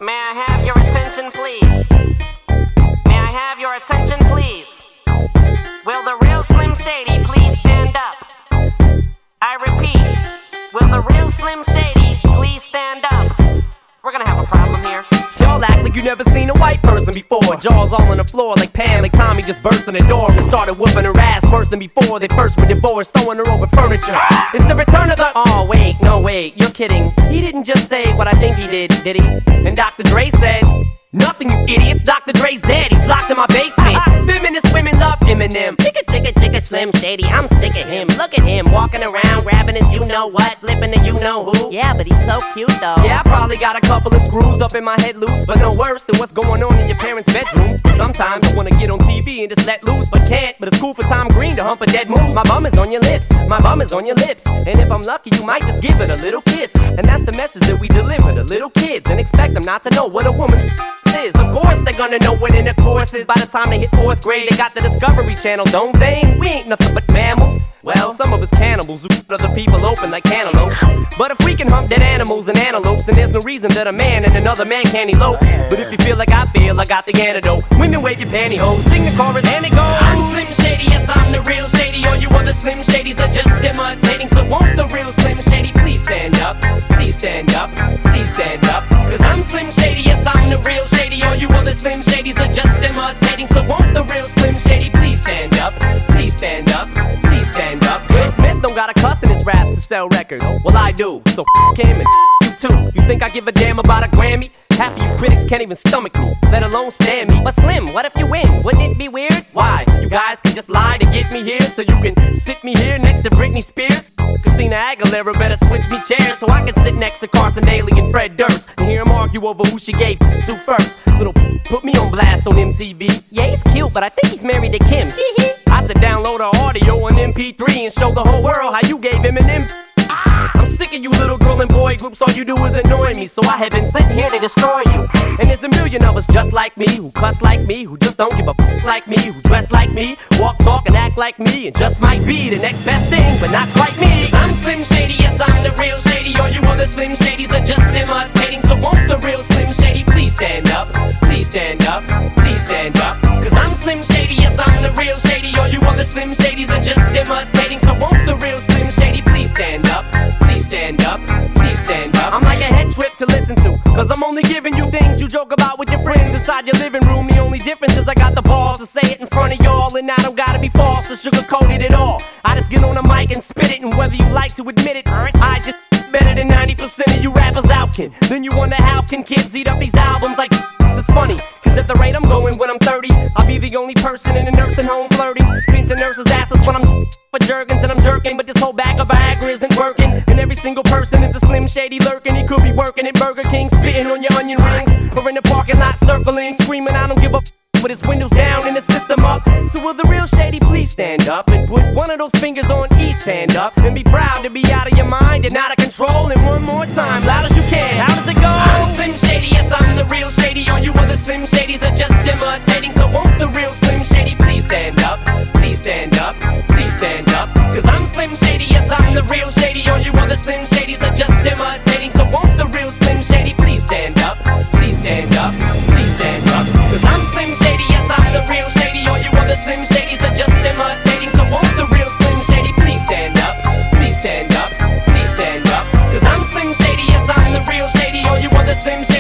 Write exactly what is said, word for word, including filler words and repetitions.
May I have your attention, please? May I have your attention, please? Will the real Slim Shady please stand up? I repeat, will the real Slim Shady please stand up? We're gonna have a problem here. Y'all act like you never seen a white person before. Jaws all on the floor like Pam, like Tommy just burst in the door and started whooping her ass worse than before. They first were divorced, sewing her over furniture. It's the return of the... Oh, wait, no, wait, you're kidding. He didn't just say what I think he did, did he? And Doctor Dre said... Nothing, you idiots. Doctor Dre's dead. He's locked in my basement. Feminist women love Eminem. Chicka, chicka, chicka, Slim Shady. I'm sick of him. Look at him walking around, grabbing his you-know-what, flipping the you-know-who. Yeah, but he's so cute, though. Yeah, I probably got a couple of screws up in my head loose, but no worse than what's going on in your parents' bedrooms. Sometimes I wanna get on T V and just let loose, but can't. But it's cool for Tom Green to hump a dead moose. My bum is on your lips. My bum is on your lips. And if I'm lucky, you might just give it a little kiss. And that's the message that we deliver to little kids, and expect them not to know what a woman's is. Of course they're gonna know what intercourse is. By the time they hit fourth grade, they got the Discovery Channel, don't they? We ain't nothing but mammals. Well, some of us cannibals who cut other people open like cantaloupes. But if we can hump dead animals and antelopes, then there's no reason that a man and another man can't elope. But if you feel like I feel, I got the antidote. Women wave your pantyhose, sing the chorus and it goes. I'm Slim Shady, yes I'm the real Shady. All you other Slim Shadys are just imitating. So won't the real Slim Shady please stand up? Please stand up, please stand up. Cause I'm Slim Shady, yes I'm the real Shady. All you other Slim Shadys are just imitating. So won't the real Slim Shady please stand up? Please stand up, please stand up. Will Smith don't gotta cuss in his raps to sell records. Well, I do, so f*** him and f*** you too. You think I give a damn about a Grammy? Half of you critics can't even stomach me, let alone stand me. But Slim, what if you win? Wouldn't it be weird? Why? So you guys can just lie to get me here, so you can sit me here next to Britney Spears? Christina Aguilera better switch me chairs so I can sit next to Carson Daly and Fred Durst and hear them argue over who she gave to first. Little put me on blast on M T V. Yeah, he's cute, but I think he's married to Kim. I said download her audio on M P three and show the whole world how you gave him an M. I'm sick of you little girl and boy groups, all you do is annoy me. So I have been sitting here to destroy you. And there's a million of us just like me, who cuss like me, who just don't give a f like me, who dress like me, walk, talk, and act like me, and just might be the next best thing, but not quite me. I'm Slim Shady, yes I'm the real Shady. All you other Slim Shadys are just imitating. So won't the real Slim Shady please stand up? Please stand up, please stand up. Cause I'm Slim Shady, yes I'm the real Shady. All you other Slim Shadys are just imitating. So won't the real Slim Shady please stand up? Please stand up, please stand up. I'm like a head trip to listen to, cause I'm only giving you things you joke about with your friends inside your living room. The only difference is I got the balls to say it in front of y'all, and I don't gotta be false or sugarcoated at all. I just get on the mic and spit it, and whether you like to admit it, I just better than ninety percent of you rappers out, kid. Then you wonder how can kids eat up these albums like it's funny, cause at the rate I'm going when I'm thirty, I'll be the only person in a nursing home flirting, pinching nurses' asses when I'm for jerkins and I'm jerking. But this whole bag of Viagra isn't working, and every single person is a Slim Shady lurking. He could be working at Burger King, spitting on your onion rings, or in the parking lot circling, screaming I don't give a f with his windows down and the system up. So will the real Shady please stand up and put one of those fingers on each hand up and be proud to be out of your mind and out of control? And one more time, loud as you can, how does it go? I'm Slim Shady, yes I'm the real Shady. All you other Slim Shadys are just imitating. So won't the real Slim Shady please stand up? Please stand up, please stand up. Cause I'm Slim Shady, yes I'm the real Shady. All you other Slim Shadys are just imitating. So won't the real Slim Shady please stand up? Please stand up, please stand up. Cause I'm Slim Shady, yes I'm the real Shady. All you other Slim Shadys are just imitating. So won't the real Slim Shady please stand up? Please stand up, please stand up. Cause I'm Slim Shady, yes I'm the real Shady. All you other Slim Shadys